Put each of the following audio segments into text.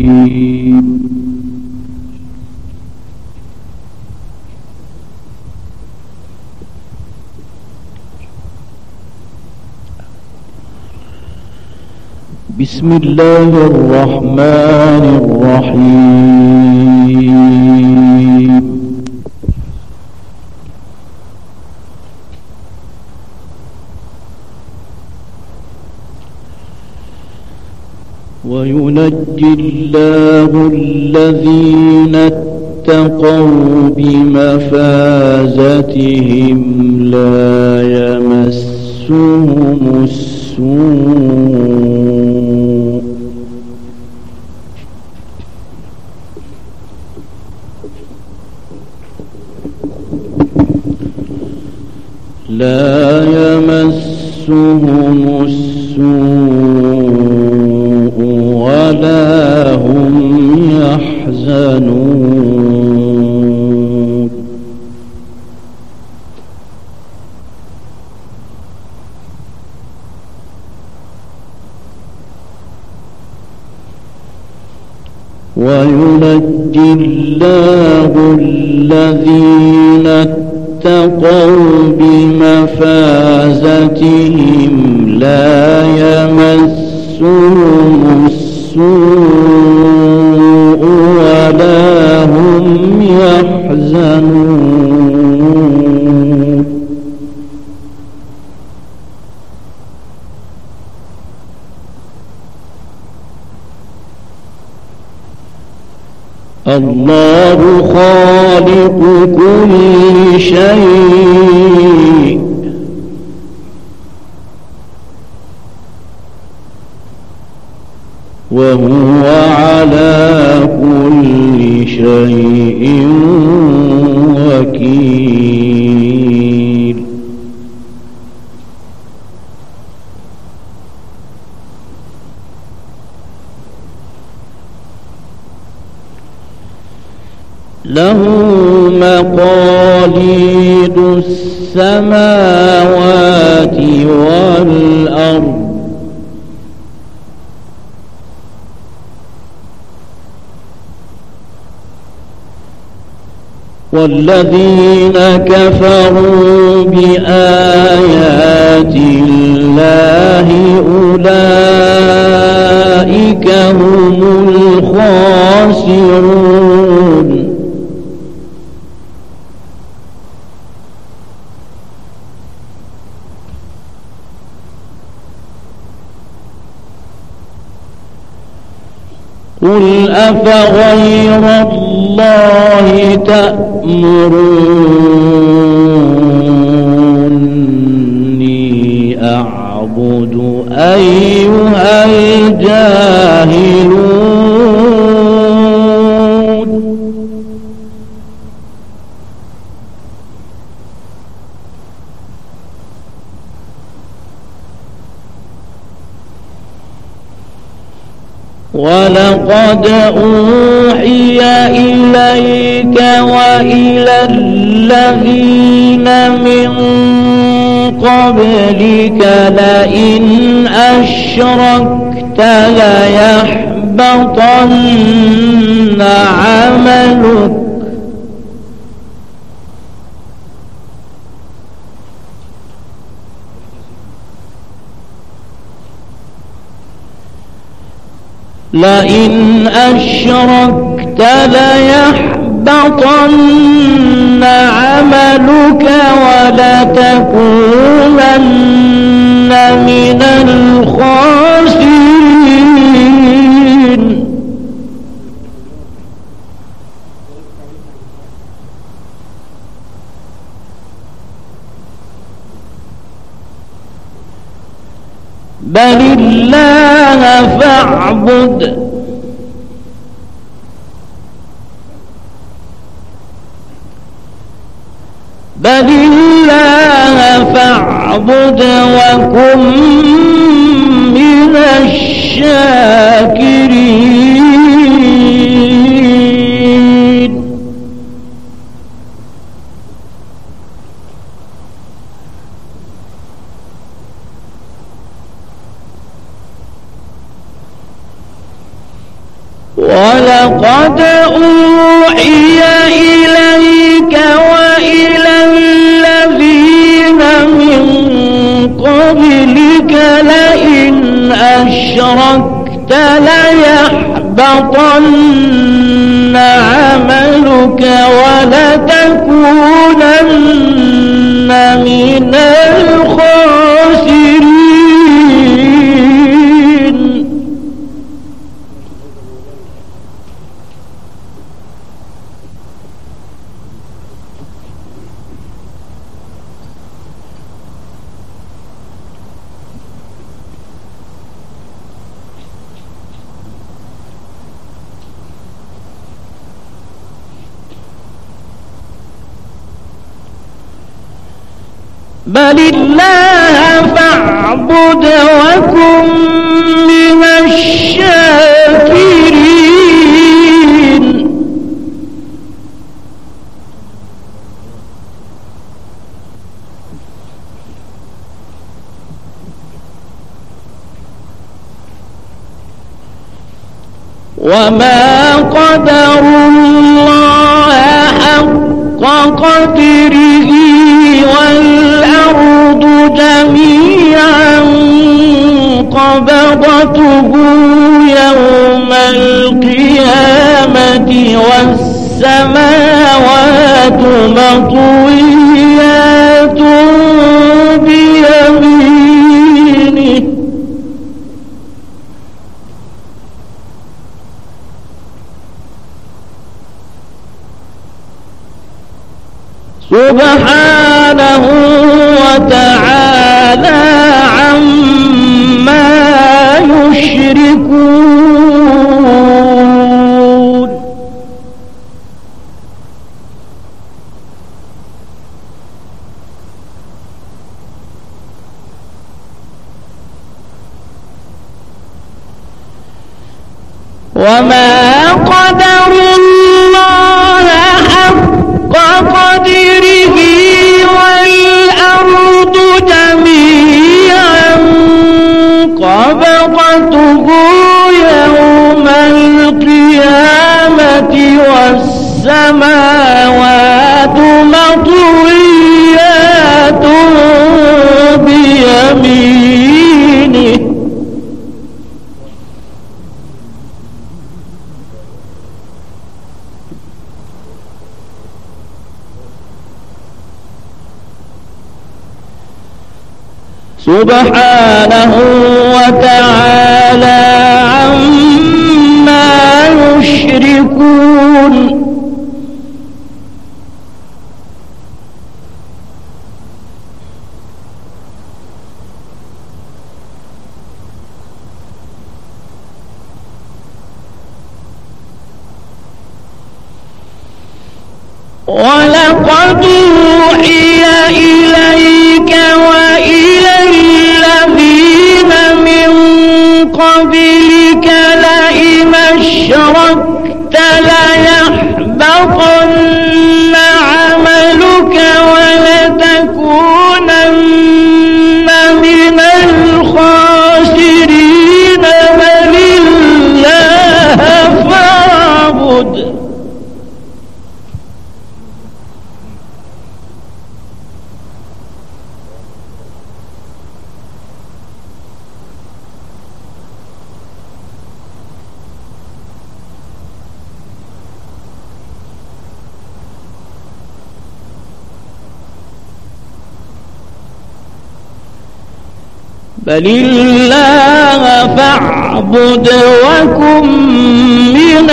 بسم الله الرحمن الرحيم وينجي الله الذين اتقوا بمفازتهم لا يمسهم السوء ولا هم يحزنون وينجي الله الذين اتقوا بمفازتهم لا يمسهم السوء ولا هم يحزنون الله خالق كل شيء وهو على كل شيء وكيل له مقاليد السماوات والأرض والذين كفروا بآيات الله أولئك هم الخاسرون قل أفغير الله تأمروني أعبد أيها الجاهلون ولقد أوحي إليك وإلى الذين من قبلك لئن أشركت ليحبطن عملك لئن أشركت ليحبطن عملك ولتكونن من الخاسرين بل الله فاعبد وكن من الشاكرين ولقد أوحي إليك وإلى الذين من قبلك لئن أشركت ليحبطن عملك ولتكونن من الخاسرين. بل الله فاعبد وكن من الشاكرين. وما قدروا الله حق قدره والأرض جميعا قبضته يوم القيامة والسماوات مطويات بيمينه سبحانه وتعالى عما يشركون. وما قدروا الله حق قدره والأرض جميعا قبضته يوم القيامة والسماوات مطويات بيمينه سبحانه وتعالى عما يشركون. ولقد أوحي إليك وإلى الذين من قبلك لئن أشركت ليحبطن عملك ولتكونن من الخاسرين. بل الله فاعبد بل الله فاعبد وكن من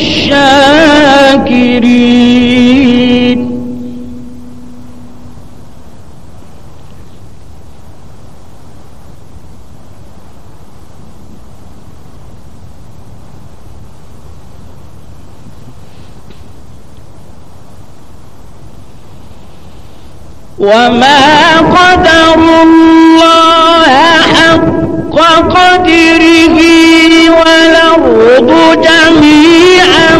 الشاكرين. وما قدروا الله حق قدره والأرض جميعا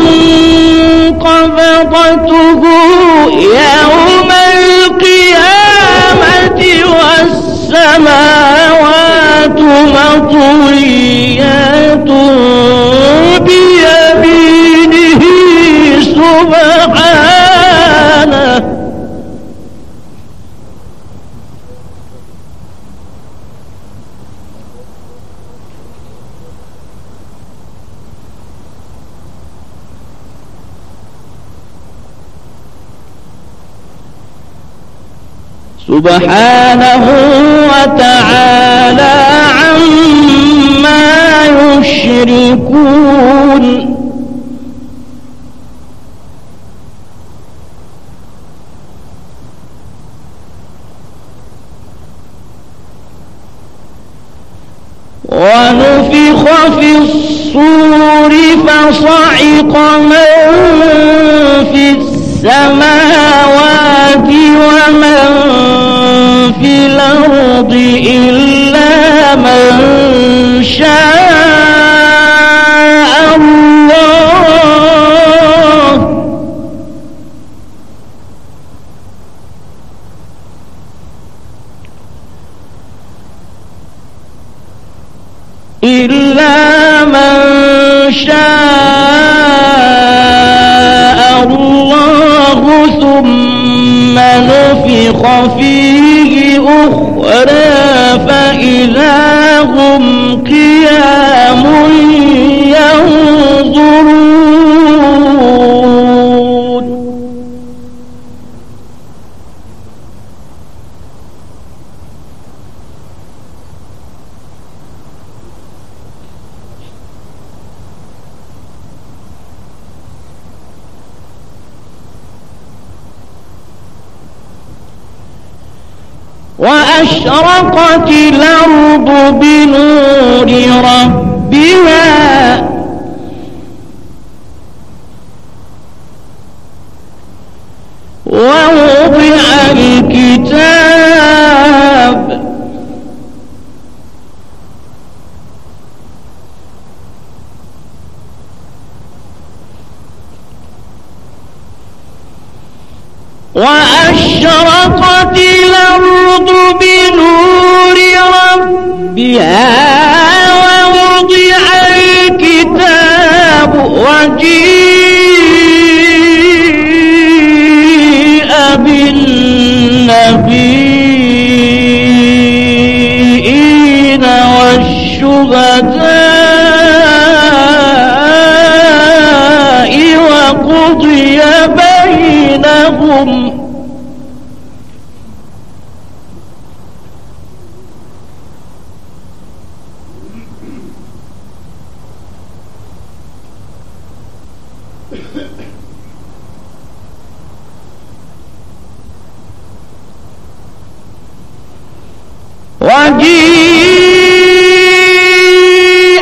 قبضته يوم القيامة والسماوات مطويات بيمينه سبحانه وتعالى عما يشركون. ونفخ في الصور فصعق من في السماوات ومن في الأرض إلا من شاء الله إلا من شاء الله ثم نفخ فيه أخرى فإذا هم قيام ينظرون. وأشرقت الأرض بنور ربها ووضع الكتاب وأشرقت الأرض بنور ربها ووضع الكتاب وجيء بالنبيين والشهداء وقضي بينهم وجيء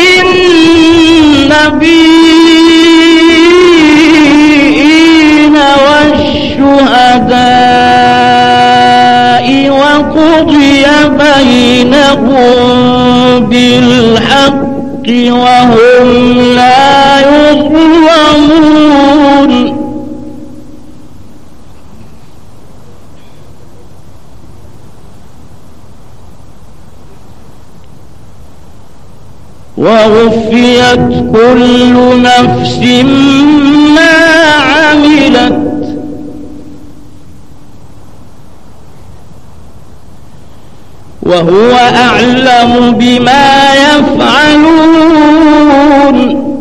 بالنبيين والشهداء وقضي بينهم بالحق وهم لا يظلمون. ووفيت كل نفس ما عملت وهو أعلم بما يفعلون.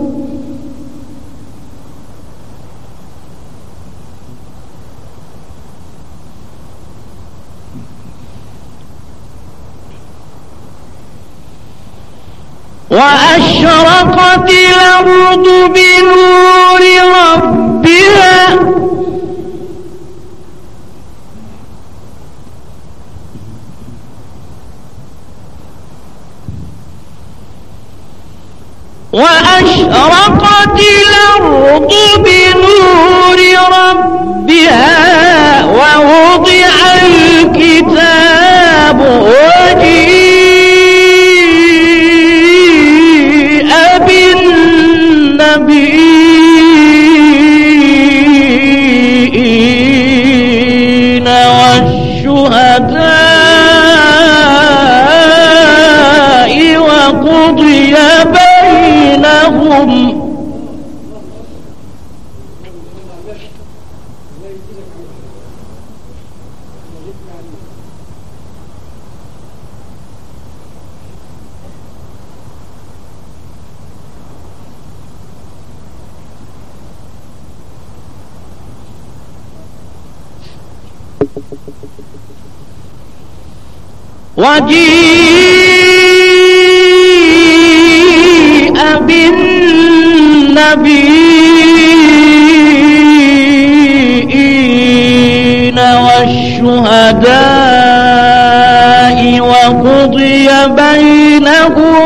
وأشرقت الأرض بنور ربها وأشرقت الأرض بنور ربها ووضع الكتاب وجيء بالنبيين والشهداء وقضي بينهم وجيء بالنبيين والشهداء وقضي بينهم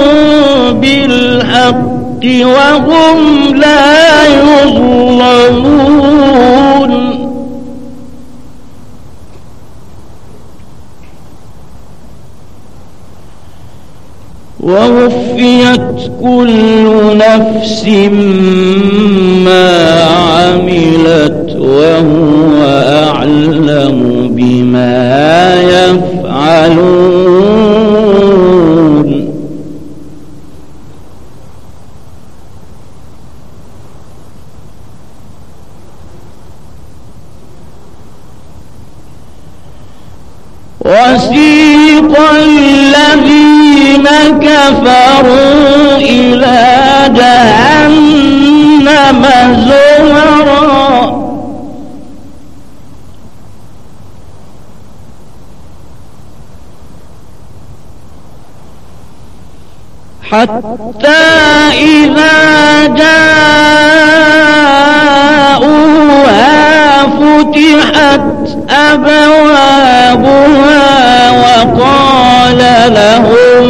بالحق وهم لا يظلمون ووفيت كل نفس ما عملت وهو أعلم بما يفعلون وسيق الذين كفروا إلى جهنم زمرا حتى إذا جاءوها فتحت أبوابها وقال لهم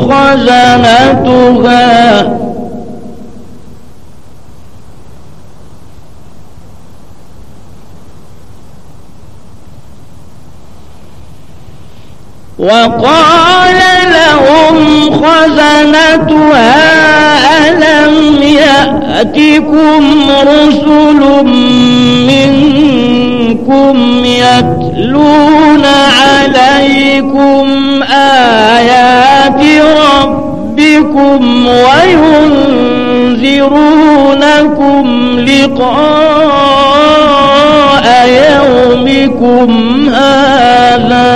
خزنتها ألم يأتكم رسل منكم يتلون عليكم آيات ربكم وينذرونكم لقاء يومكم هذا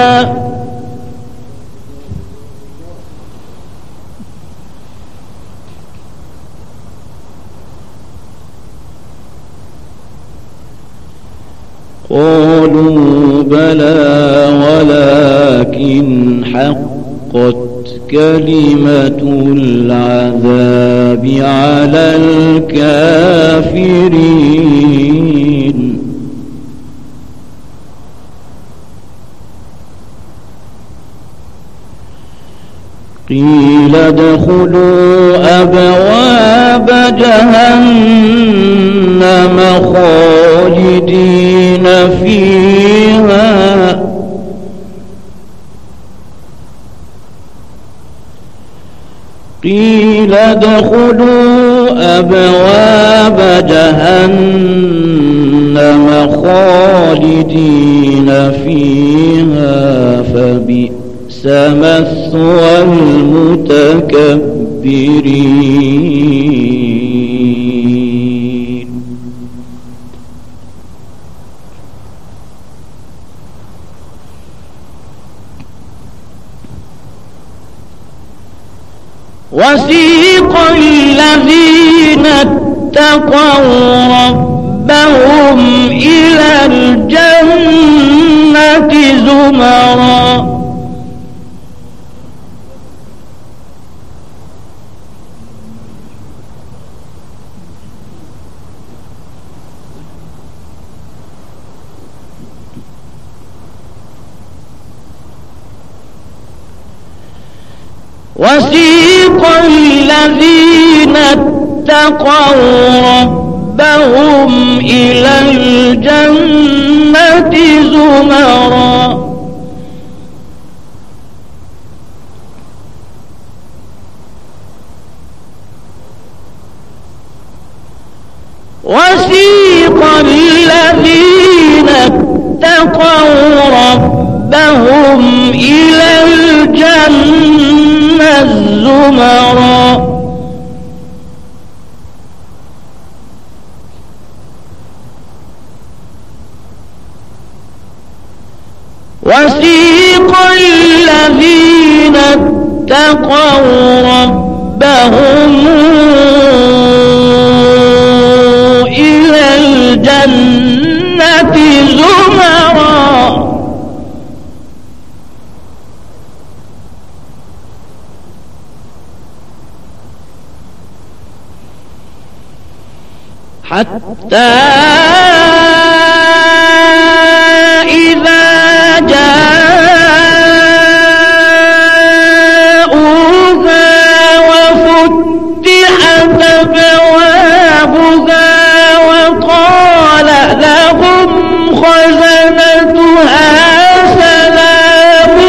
قالوا بلى ولكن حقت كلمة العذاب على الكافرين قيل ادخلوا أبواب جهنم خالدين فيها قيل ادخلوا أبواب جهنم خالدين فيها فبئس مثوى المتكبرين وسيق الذين اتقوا ربهم إلى الجنة زمرا وسيق الذين اتقوا ربهم إلى الجنة زمرا وسيق الذين اتقوا ربهم إلى الجنة زمرا وسيق الذين اتقوا ربهم إلى الجنة زمرا حتى إذا جاءوها وفتحت أبوابها وقال لهم خزنتها سلام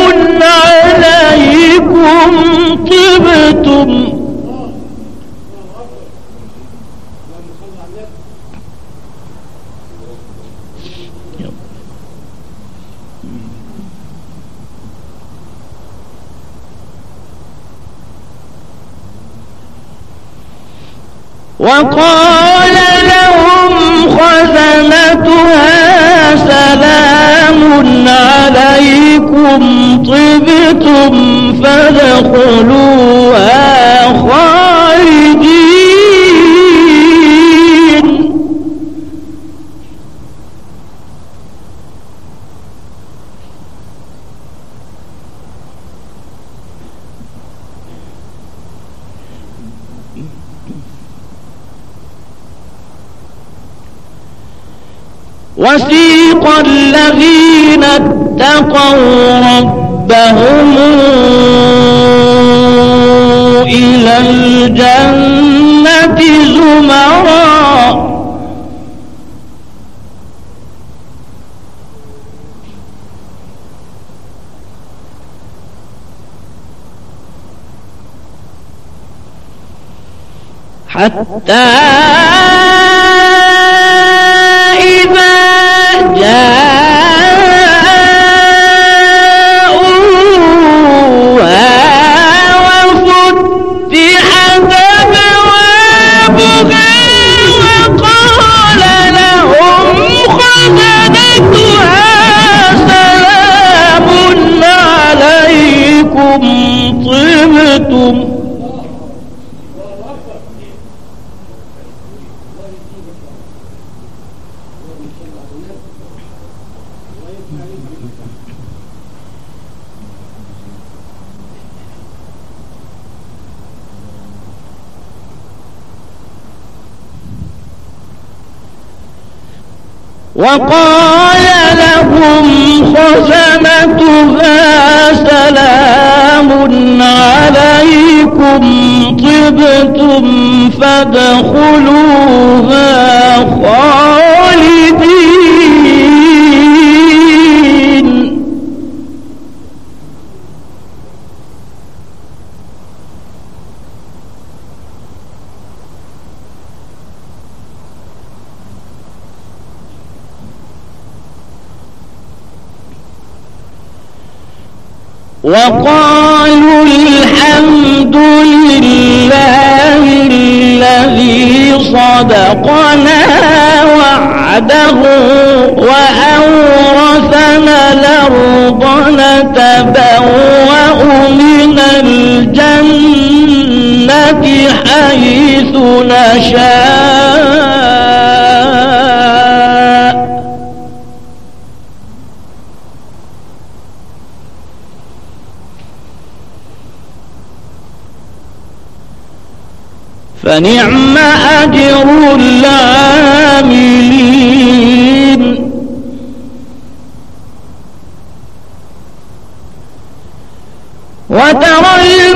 عليكم طبتم وقال لهم خزنتها سلام عليكم طبتم فادخلوها خالدين وسيق الذين اتقوا ربهم إلى الجنة زمرا حتى إذا جاءوها وفتحت أبوابها وقال لهم خزنتها سلام عليكم طبتم وقال لهم خزنتها سلام عليكم طبتم فادخلوها خالدين وقالوا الحمد لله الذي صدقنا وعده وأورثنا الأرض نتبوأ من الجنة حيث نشاء فنعم أجر العاملين وترى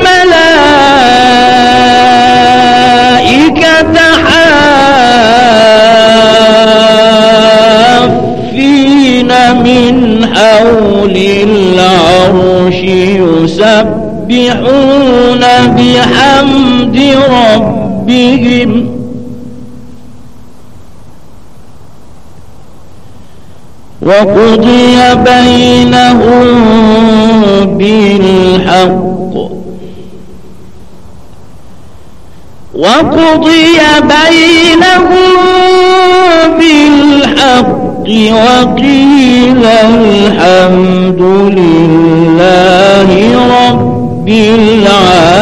الملائكة حافين من حول العرش يسبحون بحمد ربهم وقضي بينهم بالحق وقيل الحمد لله رب العالمين